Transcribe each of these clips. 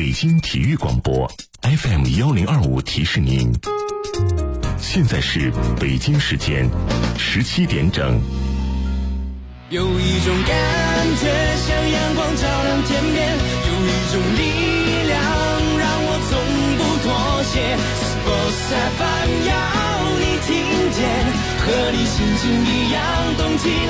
北京体育广播 FM1025提示您，现在是北京时间17点整。 有一种感觉像阳光照亮天边，有一种力量让我从不妥协。Sports FM 要你听见，和你心情一样动起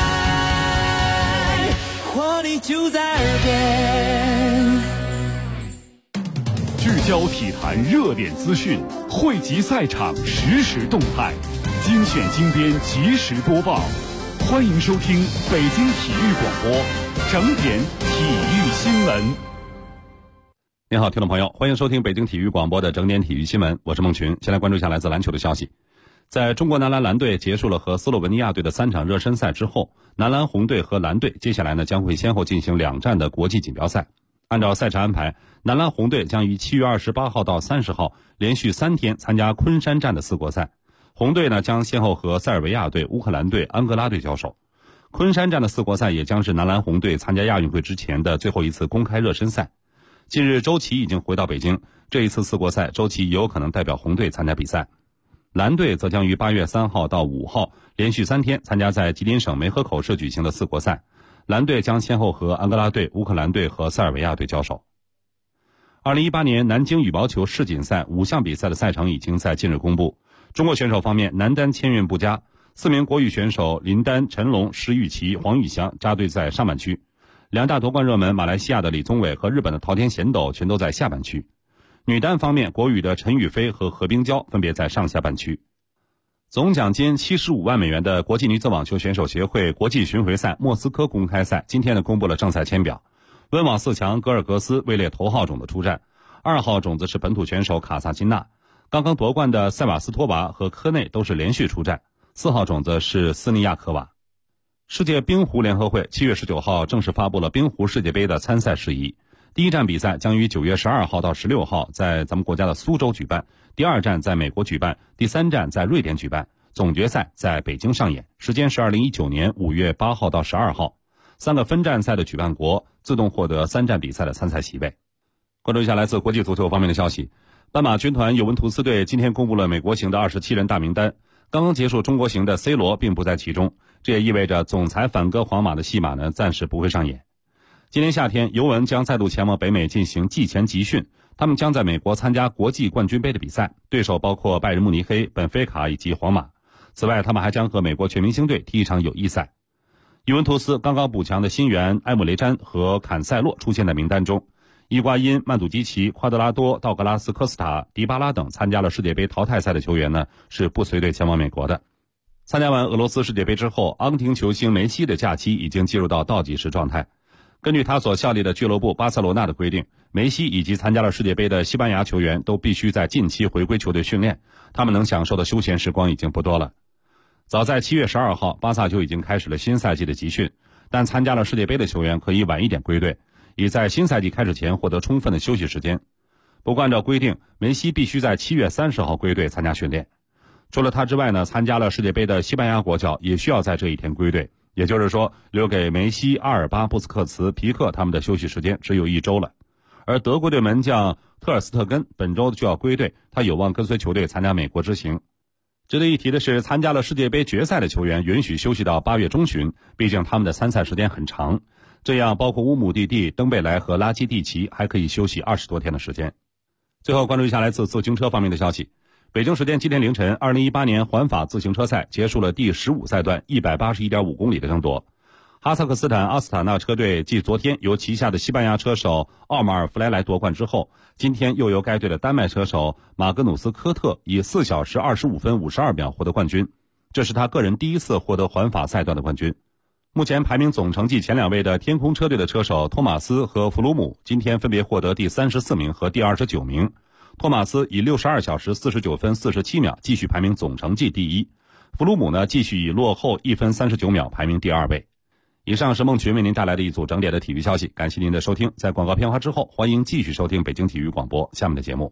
来，活力就在耳边。 聚焦体坛热点资讯，汇集赛场实时动态，精选精编及时播报。欢迎收听北京体育广播整点体育新闻。 您好，听众朋友，欢迎收听北京体育广播的整点体育新闻，我是孟群。先来关注一下来自篮球的消息。在中国男篮篮队结束了和斯洛文尼亚队的3场热身赛之后，男篮红队和蓝队接下来呢将会先后进行2站的国际锦标赛。按照赛程安排，男篮红队将于7月28号到30号连续3天参加昆山站的4国赛。红队呢将先后和塞尔维亚队、乌克兰队、安哥拉队交手。昆山站的4国赛也将是男篮红队参加亚运会之前的最后一次公开热身赛。近日周琦已经回到北京，这一次4国赛周琦有可能代表红队参加比赛。蓝队则将于8月3号到5号连续3天参加在吉林省梅河口市举行的4国赛。蓝队将先后和安哥拉队、乌克兰队和塞尔维亚队交手。2018年南京羽毛球世锦赛5项比赛的赛程已经在近日公布。中国选手方面，男单签运不佳，4名国羽选手林丹、陈龙、石宇奇、黄玉祥扎堆在上半区，2大夺冠热门马来西亚的李宗伟和日本的桃田贤斗全都在下半区。女单方面，国羽的陈雨菲和何冰娇分别在上下半区。总奖金75万美元的国际女子网球选手协会国际巡回赛莫斯科公开赛今天呢公布了正赛签表。温网4强格尔格斯位列头号种子出战，2号种子是本土选手卡萨金娜，刚刚夺冠的塞瓦斯托娃和科内都是连续出战，4号种子是斯尼亚科娃。世界冰壶联合会7月19号正式发布了冰壶世界杯的参赛事宜。第一站比赛将于9月12号到16号在咱们国家的苏州举办，第2站在美国举办，第3站在瑞典举办，总决赛在北京上演，时间是2019年5月8号到12号。3个分站赛的举办国自动获得3站比赛的参赛席位。关注一下来自国际足球方面的消息。斑马军团尤文图斯队今天公布了美国行的27人大名单，刚刚结束中国行的 C 罗并不在其中，这也意味着总裁反戈皇马的戏码呢暂时不会上演。今年夏天，尤文将再度前往北美进行季前集训，他们将在美国参加国际冠军杯的比赛，对手包括拜仁慕尼黑、本菲卡以及皇马。此外，他们还将和美国全明星队踢一场友谊赛。尤文图斯刚刚补强的新援埃姆雷詹和坎塞洛出现在名单中，伊瓜因、曼祖基奇、夸德拉多、道格拉斯、科斯塔、迪巴拉等参加了世界杯淘汰赛的球员呢是不随队前往美国的。参加完俄罗斯世界杯之后，阿根廷球星梅西的假期已经进入到倒计时状态。根据他所效力的俱乐部巴塞罗那的规定，梅西以及参加了世界杯的西班牙球员都必须在近期回归球队训练，他们能享受的休闲时光已经不多了。早在7月12号，巴萨就已经开始了新赛季的集训，但参加了世界杯的球员可以晚一点归队，以在新赛季开始前获得充分的休息时间。不过按照规定，梅西必须在7月30号归队参加训练。除了他之外呢，参加了世界杯的西班牙国脚也需要在这一天归队，也就是说，留给梅西、阿尔巴、布斯克茨、皮克他们的休息时间只有1周了。而德国队门将特尔斯特根本周就要归队，他有望跟随球队参加美国之行。值得一提的是，参加了世界杯决赛的球员允许休息到8月中旬，毕竟他们的参赛时间很长。这样，包括乌姆蒂蒂、登贝莱和拉基蒂奇还可以休息20多天的时间。最后关注一下来自自行车方面的消息。北京时间今天凌晨，2018年环法自行车赛结束了第15赛段181.5公里的争夺。哈萨克斯坦阿斯塔纳车队继昨天由旗下的西班牙车手奥马尔·弗莱莱夺冠之后，今天又由该队的丹麦车手马格努斯·科特以4小时25分52秒获得冠军，这是他个人第一次获得环法赛段的冠军。目前排名总成绩前2位的天空车队的车手托马斯和弗鲁姆今天分别获得第34名和第29名。托马斯以62小时49分47秒继续排名总成绩第一，弗鲁姆呢继续以落后1分39秒排名第2位。以上是孟群为您带来的一组整点的体育消息，感谢您的收听。在广告片花之后，欢迎继续收听北京体育广播下面的节目。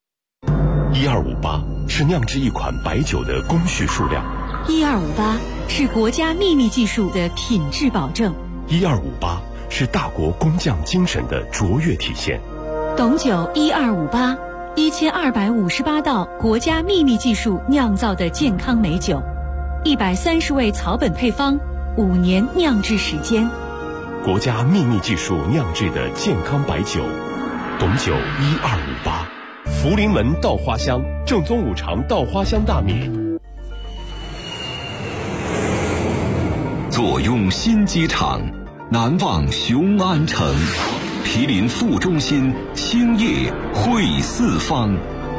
1258是酿制一款白酒的工序数量 ，1258是国家秘密技术的品质保证， 1258是大国工匠精神的卓越体现， 董酒1258，1258道国家秘密技术酿造的健康美酒，130味草本配方，5年酿制时间。 国家秘密技术酿制的健康白酒，董酒1258，福临门稻花香，正宗五常稻花香大米。 坐拥新机场，难忘雄安城，毗邻副中心，兴业汇四方。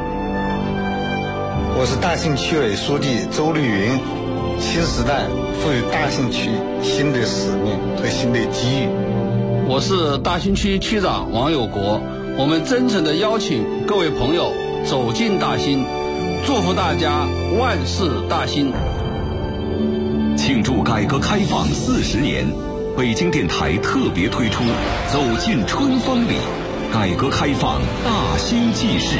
我是大兴区委书记周绿云。新时代赋予大兴区新的使命和新的机遇。 我是大兴区区长王有国，我们真诚地邀请各位朋友走进大兴，祝福大家万事大兴。 庆祝改革开放40年，北京电台特别推出走进春风里，改革开放大兴纪事。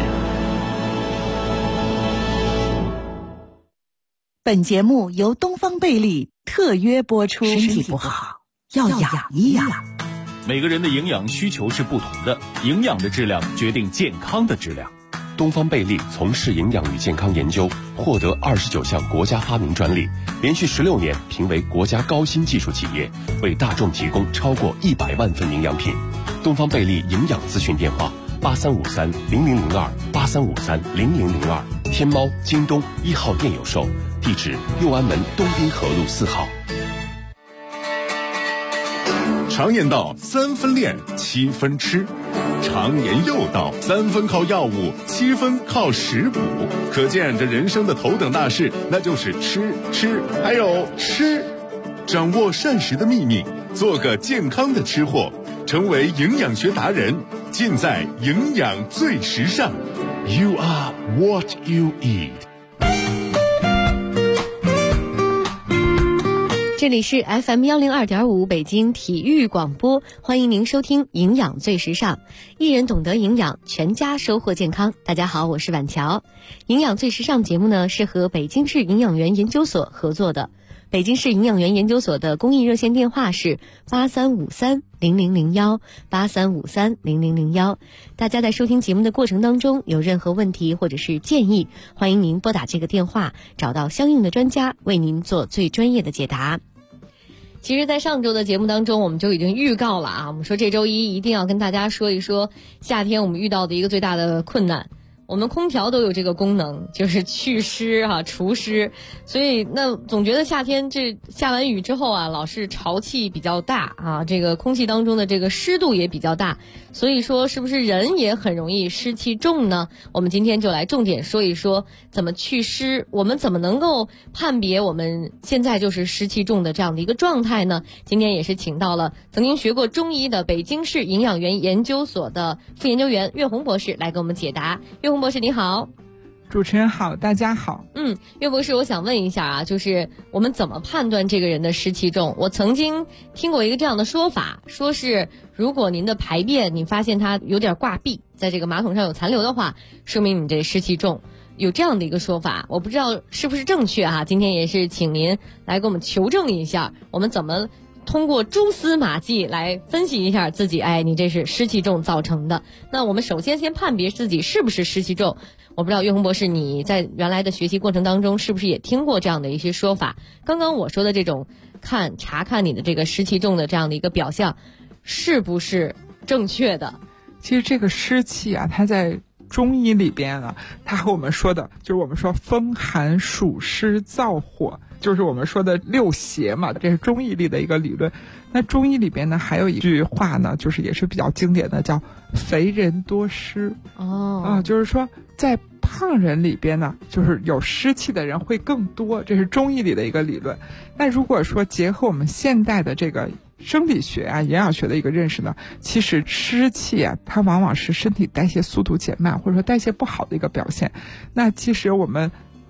本节目由东方贝利特约播出。身体不好要养一养。 每个人的营养需求是不同的，营养的质量决定健康的质量。 东方贝利从事营养与健康研究，获得29项国家发明专利，连续16年评为国家高新技术企业，为大众提供超过100万份营养品。东方贝利营养咨询电话83530002，83530002，天猫、京东1号店有售，地址六安门东滨河路4号。 常言道3分练7分吃，常言又道3分靠药物7分靠食补，可见这人生的头等大事那就是吃还有吃。掌握膳食的秘密，做个健康的吃货，成为营养学达人，尽在营养最时尚。 You are what you eat。 这里是 FM102.5 北京体育广播，欢迎您收听营养最时尚，一人懂得营养，全家收获健康。大家好，我是婉乔。营养最时尚节目呢是和北京市营养员研究所合作的，北京市营养员研究所的公益热线电话是83530001，83530001。大家在收听节目的过程当中有任何问题或者是建议，欢迎您拨打这个电话，找到相应的专家为您做最专业的解答。其实在上周的节目当中我们就已经预告了啊，我们说这周一一定要跟大家说一说夏天我们遇到的一个最大的困难。我们空调都有这个功能，就是祛湿除湿，所以那总觉得夏天这下完雨之后啊，老是潮气比较大啊，这个空气当中的这个湿度也比较大，所以说是不是人也很容易湿气重呢？我们今天就来重点说一说怎么祛湿，我们怎么能够判别我们现在就是湿气重的这样的一个状态呢？今天也是请到了曾经学过中医的北京市营养员研究所的副研究员岳红博士来给我们解答。岳红博士你好。 主持人好，大家好。 岳博士，我想问一下啊，就是我们怎么判断这个人的湿气重？我曾经听过一个这样的说法，说是如果您的排便你发现它有点挂壁，在这个马桶上有残留的话，说明你这湿气重，有这样的一个说法，我不知道是不是正确哈。今天也是请您来给我们求证一下，我们怎么通过蛛丝马迹来分析一下自己，你这是湿气重造成的。那我们首先判别自己是不是湿气重。我不知道岳红博士你在原来的学习过程当中是不是也听过这样的一些说法，刚刚我说的这种查看你的这个湿气重的这样的一个表象是不是正确的？ 其实这个湿气啊，它在中医里边啊，它和我们说的就是我们说风寒暑湿燥火，就是我们说的六邪嘛，这是中医里的一个理论。那中医里边呢还有一句话呢，就是也是比较经典的，叫肥人多湿。就是说在胖人里边呢，就是有湿气的人会更多，这是中医里的一个理论。那如果说结合我们现代的这个生理学啊、营养学的一个认识呢，其实湿气啊，它往往是身体代谢速度减慢，或者说代谢不好的一个表现。那其实我们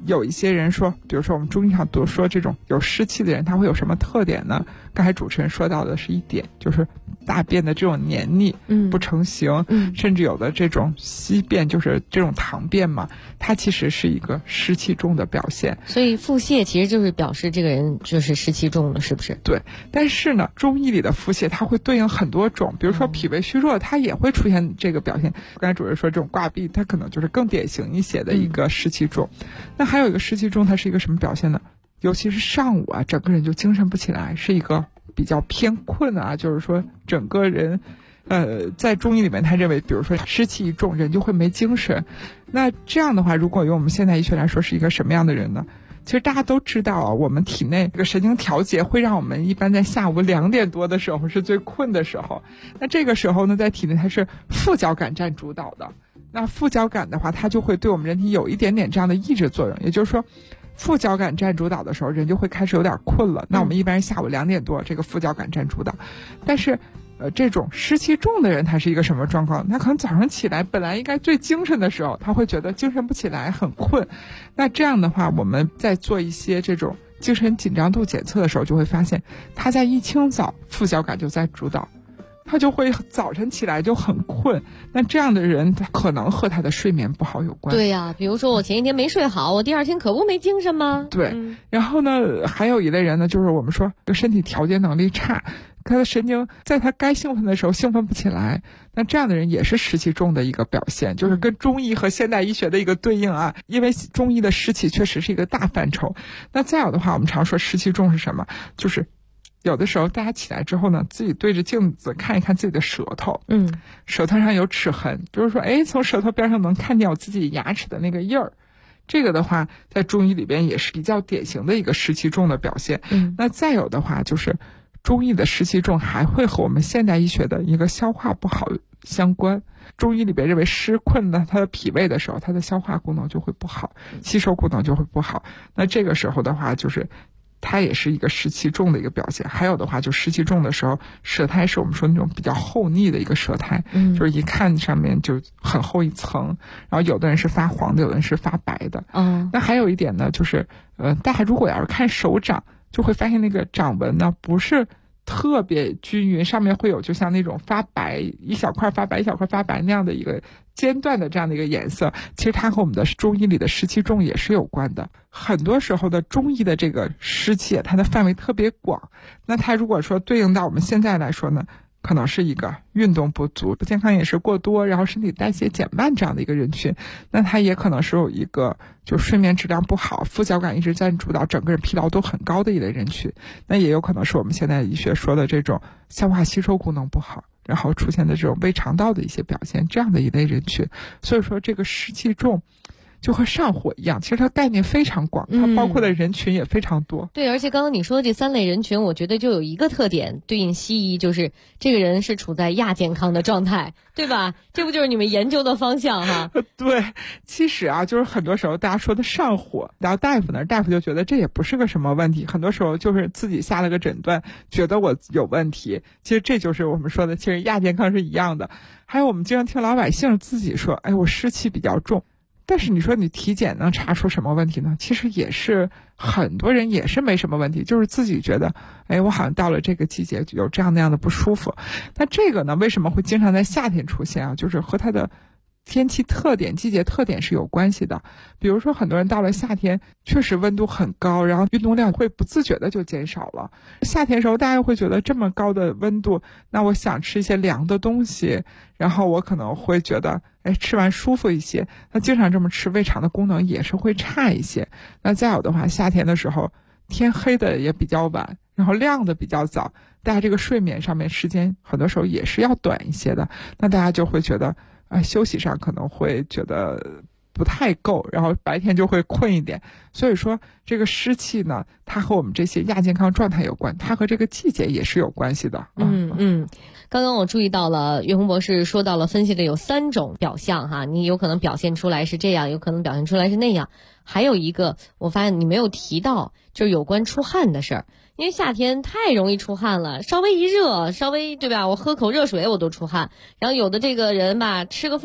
有一些人说，比如说我们中医上都说这种有湿气的人他会有什么特点呢？刚才主持人说到的是一点，就是大便的这种黏腻，不成形，甚至有的这种稀便，就是这种溏便嘛，它其实是一个湿气重的表现。 所以腹泻其实就是表示这个人就是湿气重了，是不是？ 对，但是呢，中医里的腹泻它会对应很多种，比如说脾胃虚弱，它也会出现这个表现。刚才主持人说这种挂壁，它可能就是更典型一些的一个湿气重。那还有一个湿气重，它是一个什么表现呢？尤其是上午啊，整个人就精神不起来，是一个比较偏困啊，就是说整个人在中医里面他认为，比如说湿气一重，人就会没精神。那这样的话，如果用我们现代医学来说，是一个什么样的人呢？其实大家都知道啊，我们体内这个神经调节会让我们一般在下午2点多的时候是最困的时候。那这个时候呢，在体内它是副交感占主导的。那副交感的话，它就会对我们人体有一点点这样的抑制作用，也就是说副交感占主导的时候，人就会开始有点困了。那我们一般下午2点多，这个副交感占主导。但是这种湿气重的人，他是一个什么状况？他可能早上起来本来应该最精神的时候，他会觉得精神不起来，很困。那这样的话，我们在做一些这种精神紧张度检测的时候，就会发现他在一清早副交感就在主导，他就会早晨起来就很困。那这样的人他可能和他的睡眠不好有关。 对呀，比如说我前一天没睡好，我第二天可不没精神吗？ 对，然后呢，还有一类人呢，就是我们说身体调节能力差，他的神经在他该兴奋的时候兴奋不起来。那这样的人也是湿气重的一个表现，就是跟中医和现代医学的一个对应啊。因为中医的湿气确实是一个大范畴。那再有的话，我们常说湿气重是什么？就是有的时候大家起来之后呢，自己对着镜子看一看自己的舌头，舌头上有齿痕，就是说从舌头边上能看见我自己牙齿的那个印儿。这个的话在中医里边也是比较典型的一个湿气重的表现。那再有的话就是中医的湿气重还会和我们现代医学的一个消化不好相关。中医里边认为湿困呢，它的脾胃的时候，它的消化功能就会不好，吸收功能就会不好。那这个时候的话，就是它也是一个湿气重的一个表现。还有的话，就湿气重的时候，舌苔是我们说那种比较厚腻的一个舌苔，就是一看上面就很厚一层，然后有的人是发黄的，有的人是发白的。那还有一点呢，就是大家如果要是看手掌，就会发现那个掌纹呢不是特别均匀，上面会有就像那种发白一小块发白一小块发白那样的一个间断的这样的一个颜色。其实它和我们的中医里的湿气重也是有关的。很多时候的中医的这个湿气它的范围特别广，那它如果说对应到我们现在来说呢，可能是一个运动不足、不健康饮食过多，然后身体代谢减慢这样的一个人群。那它也可能是有一个就睡眠质量不好、副交感一直占主导，整个人疲劳都很高的一类人群。那也有可能是我们现在医学说的这种消化吸收功能不好，然后出现的这种胃肠道的一些表现，这样的一类人群。所以说这个湿气重就和上火一样，其实它概念非常广，它包括的人群也非常多。 对，而且刚刚你说的这3类人群，我觉得就有一个特点，对应西医，就是这个人是处在亚健康的状态，对吧？这不就是你们研究的方向哈？ 对，其实啊，就是很多时候大家说的上火，到大夫那儿，大夫就觉得这也不是个什么问题，很多时候就是自己下了个诊断，觉得我有问题。其实这就是我们说的，其实亚健康是一样的。还有我们经常听老百姓自己说，我湿气比较重。但是你说你体检能查出什么问题呢？其实也是很多人也是没什么问题，就是自己觉得我好像到了这个季节有这样那样的不舒服。那这个呢，为什么会经常在夏天出现啊？就是和它的天气特点、季节特点是有关系的。比如说很多人到了夏天确实温度很高，然后运动量会不自觉的就减少了。夏天的时候大家会觉得这么高的温度，那我想吃一些凉的东西，然后我可能会觉得吃完舒服一些。那经常这么吃，胃肠的功能也是会差一些。那再有的话，夏天的时候天黑的也比较晚，然后亮的比较早，大家这个睡眠上面时间很多时候也是要短一些的。那大家就会觉得休息上可能会觉得不太够，然后白天就会困一点。所以说这个湿气呢，它和我们这些亚健康状态有关，它和这个季节也是有关系的。 刚刚我注意到了岳红博士说到了分析的有3种表象哈，你有可能表现出来是这样，有可能表现出来是那样。还有一个我发现你没有提到，就是有关出汗的事儿。因为夏天太容易出汗了，稍微一热，稍微对吧，我喝口热水我都出汗。然后有的这个人吧，吃个饭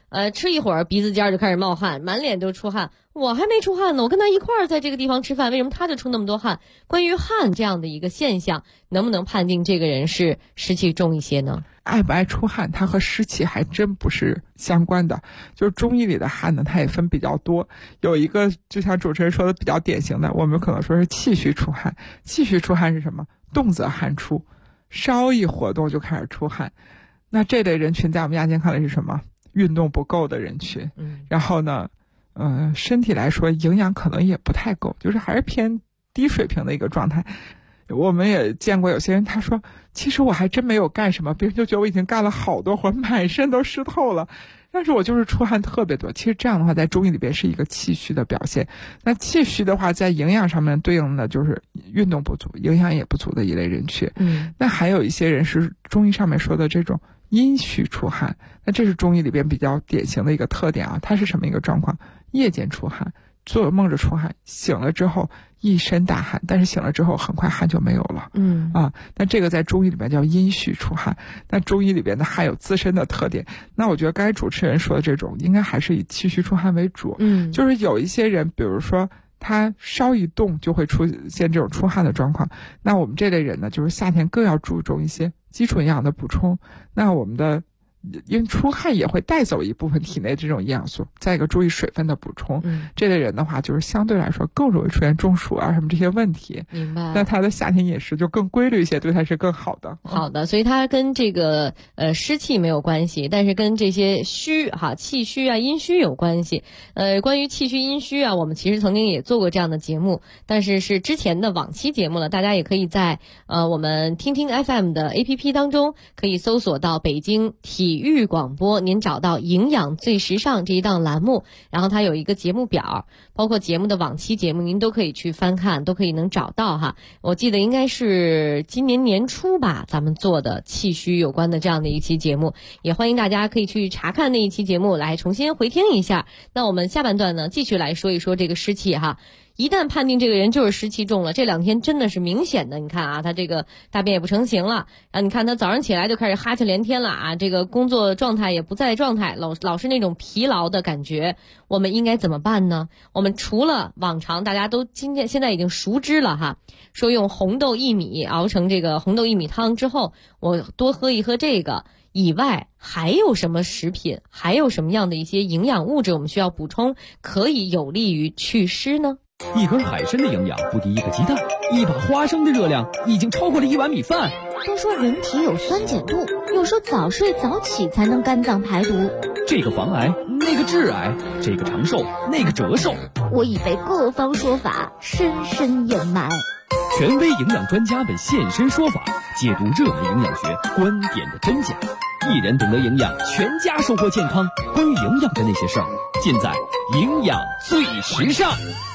吃一会儿鼻子尖就开始冒汗，满脸都出汗，我还没出汗呢，我跟他一块儿在这个地方吃饭，为什么他就出那么多汗？关于汗这样的一个现象，能不能判定这个人是湿气重一些呢？ 爱不爱出汗，它和湿气还真不是相关的。就是中医里的汗呢，它也分比较多。有一个就像主持人说的比较典型的，我们可能说是气虚出汗。气虚出汗是什么？动则汗出，稍一活动就开始出汗。那这类人群在我们亚健康里是什么？运动不够的人群。然后呢，身体来说营养可能也不太够，就是还是偏低水平的一个状态。我们也见过有些人，他说其实我还真没有干什么，别人就觉得我已经干了好多活，满身都湿透了，但是我就是出汗特别多。其实这样的话在中医里边是一个气虚的表现。那气虚的话在营养上面对应的就是运动不足，营养也不足的一类人群。那还有一些人是中医上面说的这种阴虚出汗，那这是中医里边比较典型的一个特点啊。它是什么一个状况？夜间出汗，做梦着出汗，醒了之后一身大汗，但是醒了之后很快汗就没有了。那这个在中医里面叫阴虚出汗。那中医里边呢还有自身的特点。那我觉得刚才主持人说的这种应该还是以气虚出汗为主。就是有一些人比如说他稍一动就会出现这种出汗的状况，那我们这类人呢就是夏天更要注重一些基础营养的补充。那我们的因为出汗也会带走一部分体内这种营养素，再一个注意水分的补充。这类人的话就是相对来说更容易出现中暑啊什么这些问题。 明白。 那他的夏天饮食就更规律一些，对他是更好的。 好的，所以它跟这个湿气没有关系，但是跟这些虚气虚啊阴虚有关系。关于气虚阴虚啊，我们其实曾经也做过这样的节目，但是是之前的往期节目了，大家也可以在我们听听 FM 的 APP 当中可以搜索到北京体育广播，您找到营养最时尚这一档栏目，然后它有一个节目表，包括节目的往期节目您都可以去翻看，都可以能找到哈。我记得应该是今年年初吧，咱们做的气虚有关的这样的一期节目，也欢迎大家可以去查看那一期节目来重新回听一下。那我们下半段呢继续来说一说这个湿气哈。一旦判定这个人就是湿气重了，这两天真的是明显的，你看啊，他这个大便也不成形了，然后你看他早上起来就开始哈欠连天了啊，这个工作状态也不在状态，老是那种疲劳的感觉，我们应该怎么办呢？我们除了往常大家都现在已经熟知了哈，说用红豆薏米熬成这个红豆薏米汤之后，我多喝一喝这个以外，还有什么食品，还有什么样的一些营养物质我们需要补充，可以有利于祛湿呢？ 一根海参的营养不敌一个鸡蛋，一把花生的热量已经超过了一碗米饭。 都说人体有酸碱度，有时候早睡早起才能肝脏排毒。 这个防癌，那个致癌，这个长寿，那个折寿。 我已被各方说法深深掩埋。 权威营养专家们现身说法，解读热门营养学观点的真假。一人懂得营养，全家收获健康。关于营养的那些事儿，尽在营养最时尚。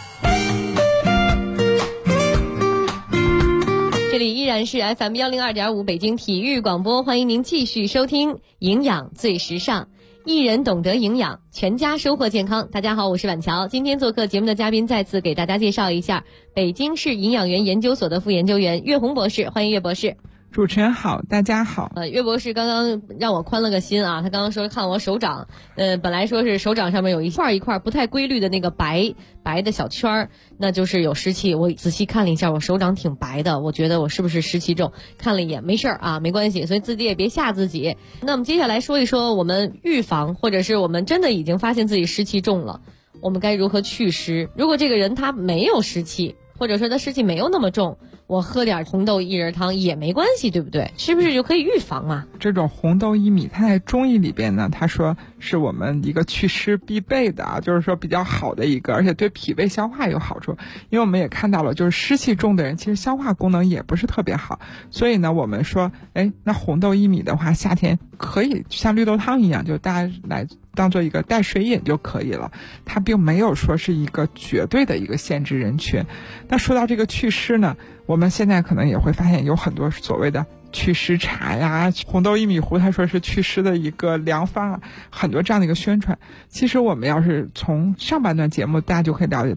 这里依然是 FM 102.5北京体育广播，欢迎您继续收听营养最时尚，一人懂得营养，全家收获健康。大家好，我是婉乔，今天做客节目的嘉宾再次给大家介绍一下北京市营养园研究所的副研究员岳红博士，欢迎岳博士。 主持人好，大家好。 岳博士刚刚让我宽了个心啊，他刚刚说看我手掌，本来说是手掌上面有一块一块不太规律的那个白的小圈儿，那就是有湿气。我仔细看了一下，我手掌挺白的，我觉得我是不是湿气重？看了一眼，没事儿啊，没关系，所以自己也别吓自己。那我们接下来说一说我们预防，或者是我们真的已经发现自己湿气重了，我们该如何祛湿？如果这个人他没有湿气，或者说他湿气没有那么重，我喝点红豆薏仁汤也没关系，对不对？是不是就可以预防嘛？ 这种红豆薏米，它在中医里边呢，他说是我们一个祛湿必备的啊，就是说比较好的一个，而且对脾胃消化有好处。因为我们也看到了，就是湿气重的人，其实消化功能也不是特别好。所以呢，我们说，那红豆薏米的话，夏天可以像绿豆汤一样，就大家来当做一个带水饮就可以了。它并没有说是一个绝对的一个限制人群。那说到这个祛湿呢，我们现在可能也会发现有很多所谓的祛湿茶呀，红豆薏米糊他说是祛湿的一个良方啊，很多这样的一个宣传。其实我们要是从上半段节目大家就可以了解到，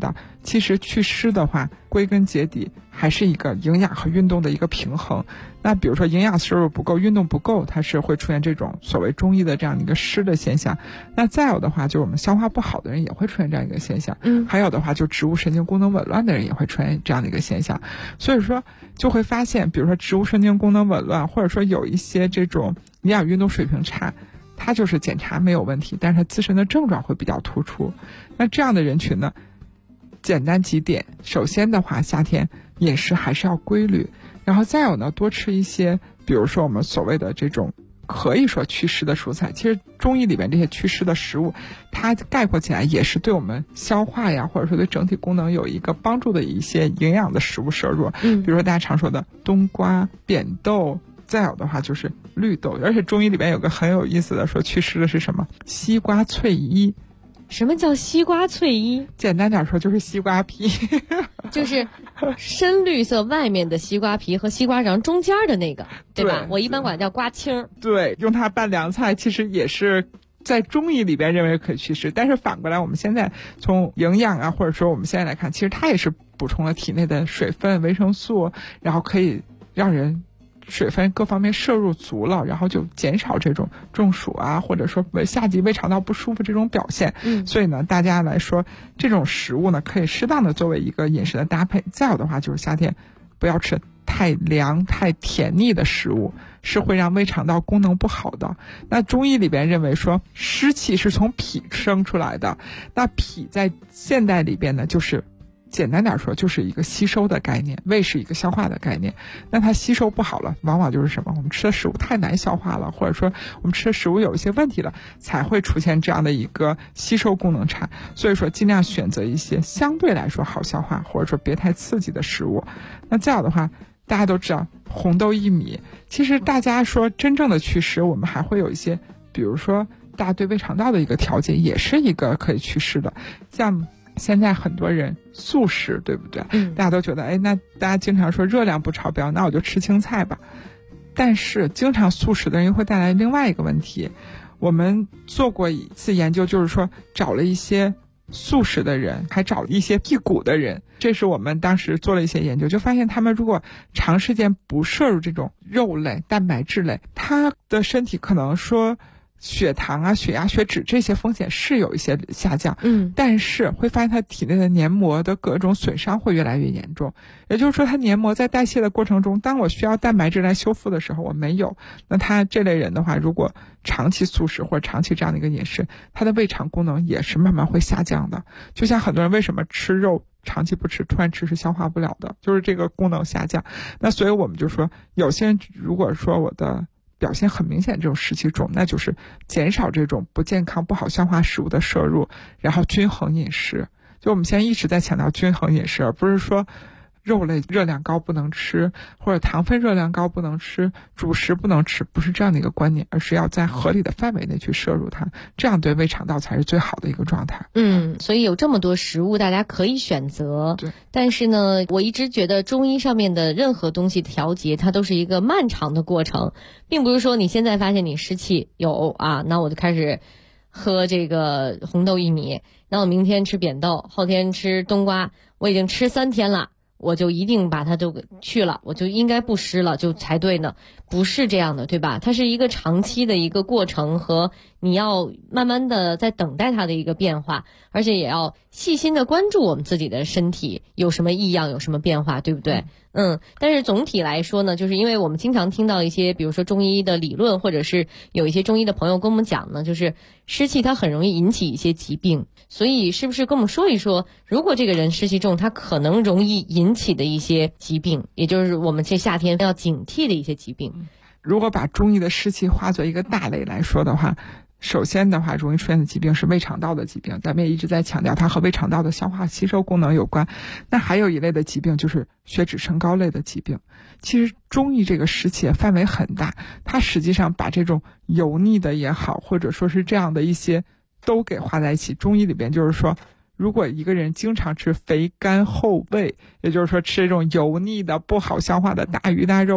其实祛湿的话，归根结底还是一个营养和运动的一个平衡。那比如说营养摄入不够，运动不够，它是会出现这种所谓中医的这样的一个湿的现象。那再有的话，就是我们消化不好的人也会出现这样一个现象。还有的话，就植物神经功能紊乱的人也会出现这样的一个现象。所以说就会发现，比如说植物神经功能紊乱，或者说有一些这种营养运动水平差，它就是检查没有问题，但是它自身的症状会比较突出。那这样的人群呢，简单几点，首先的话，夏天饮食还是要规律，然后再有呢，多吃一些比如说我们所谓的这种可以说祛湿的蔬菜。其实中医里边这些祛湿的食物，它概括起来也是对我们消化呀，或者说对整体功能有一个帮助的一些营养的食物摄入。比如说大家常说的冬瓜、扁豆，再有的话就是绿豆。而且中医里边有个很有意思的说祛湿的是什么？西瓜翠衣。 什么叫西瓜翠衣？ 简单点说就是西瓜皮就是深绿色外面的西瓜皮和西瓜瓤中间的那个，对吧？我一般管它叫瓜青。 对，用它拌凉菜其实也是在中医里边认为可以祛湿。但是反过来我们现在从营养啊，或者说我们现在来看，其实它也是补充了体内的水分、维生素，然后可以让人水分各方面摄入足了，然后就减少这种中暑啊，或者说夏季胃肠道不舒服这种表现。所以呢，大家来说这种食物呢，可以适当的作为一个饮食的搭配。再有的话就是夏天不要吃太凉太甜腻的食物，是会让胃肠道功能不好的。那中医里边认为说湿气是从脾生出来的，那脾在现代里边呢，就是简单点说就是一个吸收的概念，胃是一个消化的概念。那它吸收不好了，往往就是什么？我们吃的食物太难消化了，或者说我们吃的食物有一些问题了，才会出现这样的一个吸收功能差。所以说尽量选择一些相对来说好消化，或者说别太刺激的食物。那再有的话，大家都知道红豆薏米，其实大家说真正的祛湿，我们还会有一些，比如说大家对胃肠道的一个调节，也是一个可以祛湿的。像现在很多人素食，对不对？大家都觉得，那大家经常说热量不超标，那我就吃青菜吧。但是经常素食的人又会带来另外一个问题。我们做过一次研究，就是说找了一些素食的人，还找了一些辟谷的人，这是我们当时做了一些研究，就发现他们如果长时间不摄入这种肉类、蛋白质类，他的身体可能说血糖啊、血压、血脂这些风险是有一些下降，但是会发现他体内的黏膜的各种损伤会越来越严重。也就是说，他黏膜在代谢的过程中，当我需要蛋白质来修复的时候，我没有。那他这类人的话，如果长期素食或者长期这样的一个饮食，他的胃肠功能也是慢慢会下降的。就像很多人为什么吃肉长期不吃，突然吃是消化不了的，就是这个功能下降。那所以我们就说，有些人如果说我的表现很明显这种湿气重，那就是减少这种不健康不好消化食物的摄入，然后均衡饮食。就我们现在一直在强调均衡饮食，而不是说肉类热量高不能吃，或者糖分热量高不能吃，主食不能吃，不是这样的一个观念，而是要在合理的范围内去摄入它，这样对胃肠道才是最好的一个状态。 所以有这么多食物大家可以选择。 对， 但是呢，我一直觉得中医上面的任何东西调节，它都是一个漫长的过程，并不是说你现在发现你湿气有啊，那我就开始喝这个红豆薏米，那我明天吃扁豆，后天吃冬瓜，我已经吃3天了，我就一定把它都去了，我就应该不湿了就才对呢。不是这样的，对吧？它是一个长期的一个过程，和你要慢慢的在等待它的一个变化，而且也要细心的关注我们自己的身体有什么异样，有什么变化，对不对？但是总体来说呢，就是因为我们经常听到一些比如说中医的理论，或者是有一些中医的朋友跟我们讲呢，就是湿气它很容易引起一些疾病，所以是不是跟我们说一说，如果这个人湿气重，他可能容易引起的一些疾病，也就是我们这夏天要警惕的一些疾病。 如果把中医的湿气化作一个大类来说的话，首先的话，容易出现的疾病是胃肠道的疾病，咱们也一直在强调它和胃肠道的消化吸收功能有关。那还有一类的疾病就是血脂升高类的疾病。其实中医这个湿气范围很大，它实际上把这种油腻的也好，或者说是这样的一些都给划在一起。中医里边就是说，如果一个人经常吃肥甘厚味，也就是说吃这种油腻的不好消化的大鱼大肉啊，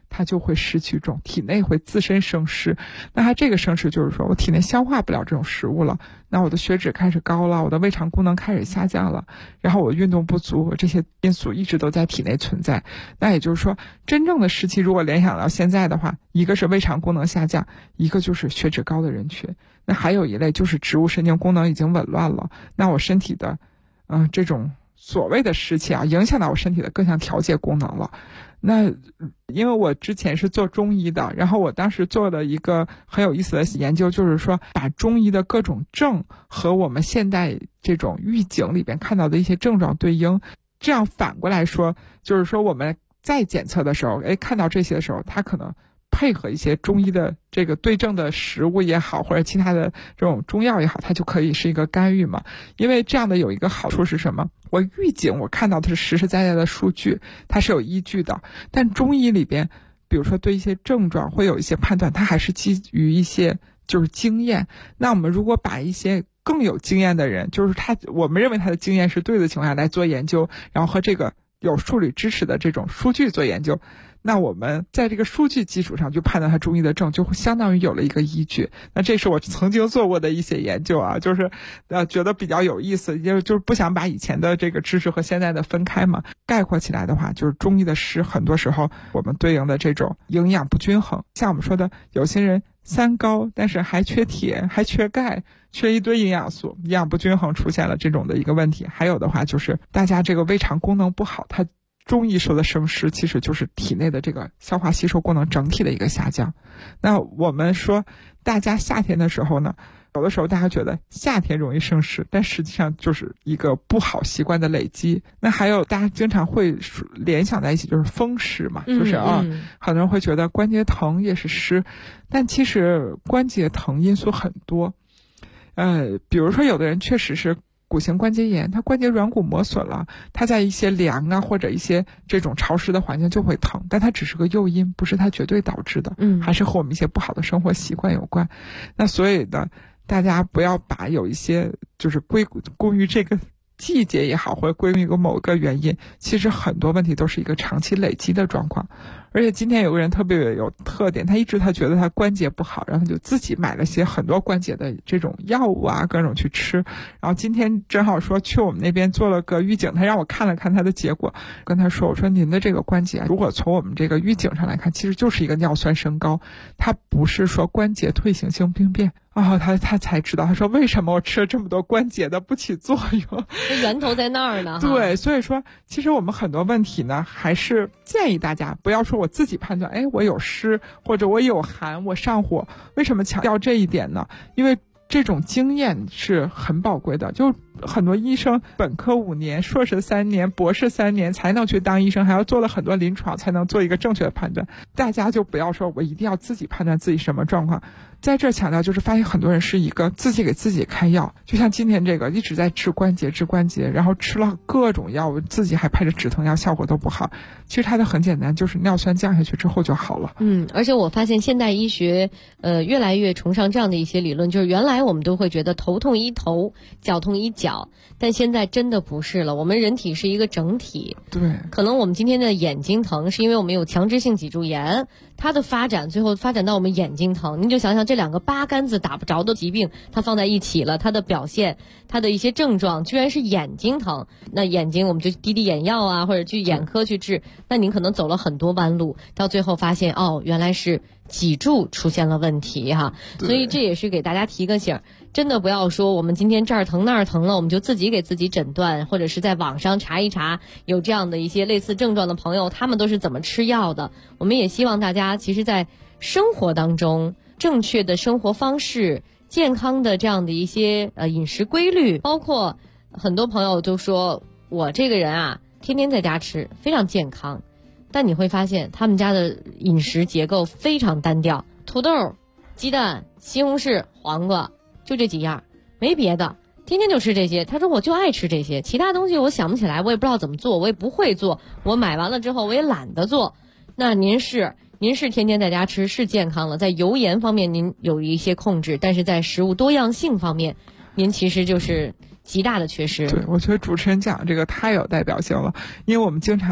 它就会失去重，体内会自身生湿。那它这个生湿就是说我体内消化不了这种食物了，那我的血脂开始高了，我的胃肠功能开始下降了，然后我运动不足，这些因素一直都在体内存在。那也就是说，真正的湿气如果联想到现在的话，一个是胃肠功能下降，一个就是血脂高的人群，那还有一类就是植物神经功能已经紊乱了，那我身体的这种所谓的湿气啊，影响到我身体的各项调节功能了。那因为我之前是做中医的，然后我当时做了一个很有意思的研究，就是说把中医的各种症和我们现代这种预警里边看到的一些症状对应，这样反过来说，就是说我们在检测的时候，看到这些的时候，它可能配合一些中医的这个对症的食物也好，或者其他的这种中药也好，它就可以是一个干预嘛。因为这样的有一个好处是什么？我预警我看到的是实实在在的数据，它是有依据的。但中医里边，比如说对一些症状会有一些判断，它还是基于一些就是经验。那我们如果把一些更有经验的人，就是我们认为他的经验是对的情况下来做研究，然后和这个有数理支持的这种数据做研究，那我们在这个数据基础上就判断它中医的症，就会相当于有了一个依据。那这是我曾经做过的一些研究啊，就是觉得比较有意思，就是不想把以前的这个知识和现在的分开嘛。概括起来的话，就是中医的湿很多时候我们对应的这种营养不均衡，像我们说的有些人三高，但是还缺铁还缺钙，缺一堆营养素，营养不均衡出现了这种的一个问题。还有的话就是大家这个胃肠功能不好，它中医说的生湿其实就是体内的这个消化吸收功能整体的一个下降。那我们说大家夏天的时候呢，有的时候大家觉得夏天容易生湿，但实际上就是一个不好习惯的累积。那还有大家经常会联想在一起，就是风湿嘛，就是很多人会觉得关节疼也是湿，但其实关节疼因素很多。比如说有的人确实是骨型关节炎，它关节软骨磨损了，它在一些凉啊或者一些这种潮湿的环境就会疼，但它只是个诱因，不是它绝对导致的，还是和我们一些不好的生活习惯有关。那所以呢，大家不要把有一些就是归功于这个季节也好，或者归于某个原因，其实很多问题都是一个长期累积的状况。而且今天有个人特别有特点，他觉得他关节不好，然后他就自己买了些很多关节的这种药物啊，各种去吃。然后今天正好说去我们那边做了个预警，他让我看了看他的结果，跟他说，我说您的这个关节如果从我们这个预警上来看，其实就是一个尿酸升高，它不是说关节退行性病变。他才知道，他说为什么我吃了这么多关节的不起作用， 源头在那儿呢。 对，所以说其实我们很多问题呢，还是建议大家不要说我自己判断，我有湿或者我有寒我上火。为什么强调这一点呢？因为这种经验是很宝贵的，就很多医生本科5年，硕士3年，博士3年才能去当医生，还要做了很多临床才能做一个正确的判断。大家就不要说我一定要自己判断自己什么状况。在这儿强调，就是发现很多人是一个自己给自己开药，就像今天这个一直在治关节，然后吃了各种药物，自己还配着止疼药，效果都不好。其实它的很简单，就是尿酸降下去之后就好了。 而且我发现现代医学越来越崇尚这样的一些理论，就是原来我们都会觉得头痛医头，脚痛医脚，但现在真的不是了。我们人体是一个整体， 对， 可能我们今天的眼睛疼是因为我们有强直性脊柱炎，它的发展最后发展到我们眼睛疼。您就想想这两个八竿子打不着的疾病，它放在一起了，它的表现，它的一些症状居然是眼睛疼。那眼睛我们就滴滴眼药啊，或者去眼科去治，那您可能走了很多弯路，到最后发现原来是脊柱出现了问题哈。所以这也是给大家提个醒，真的不要说我们今天这儿疼那儿疼了，我们就自己给自己诊断，或者是在网上查一查有这样的一些类似症状的朋友，他们都是怎么吃药的。我们也希望大家其实在生活当中正确的生活方式，健康的这样的一些饮食规律，包括很多朋友就说我这个人啊天天在家吃非常健康，但你会发现他们家的饮食结构非常单调，土豆、鸡蛋、西红柿、黄瓜，就这几样，没别的，天天就吃这些。他说我就爱吃这些，其他东西我想不起来，我也不知道怎么做，我也不会做，我买完了之后我也懒得做。那您是天天在家吃是健康了，在油盐方面您有一些控制，但是在食物多样性方面您其实就是极大的缺失。 对，我觉得主持人讲这个太有代表性了，因为我们经常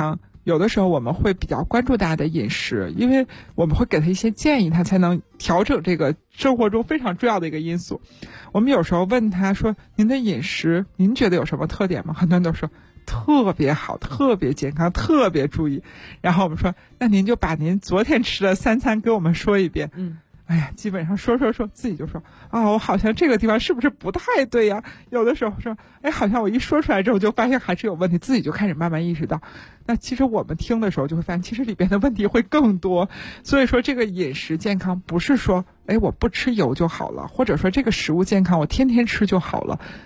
有的时候我们会比较关注大家的饮食，因为我们会给他一些建议，他才能调整这个生活中非常重要的一个因素。我们有时候问他说，您的饮食您觉得有什么特点吗？很多人都说特别好，特别健康，特别注意。然后我们说，那您就把您昨天吃的3餐给我们说一遍。哎呀，基本上说自己就说我好像这个地方是不是不太对呀？有的时候说，好像我一说出来之后就发现还是有问题，自己就开始慢慢意识到。那其实我们听的时候就会发现，其实里边的问题会更多。所以说，这个饮食健康不是说我不吃油就好了，或者说这个食物健康我天天吃就好了。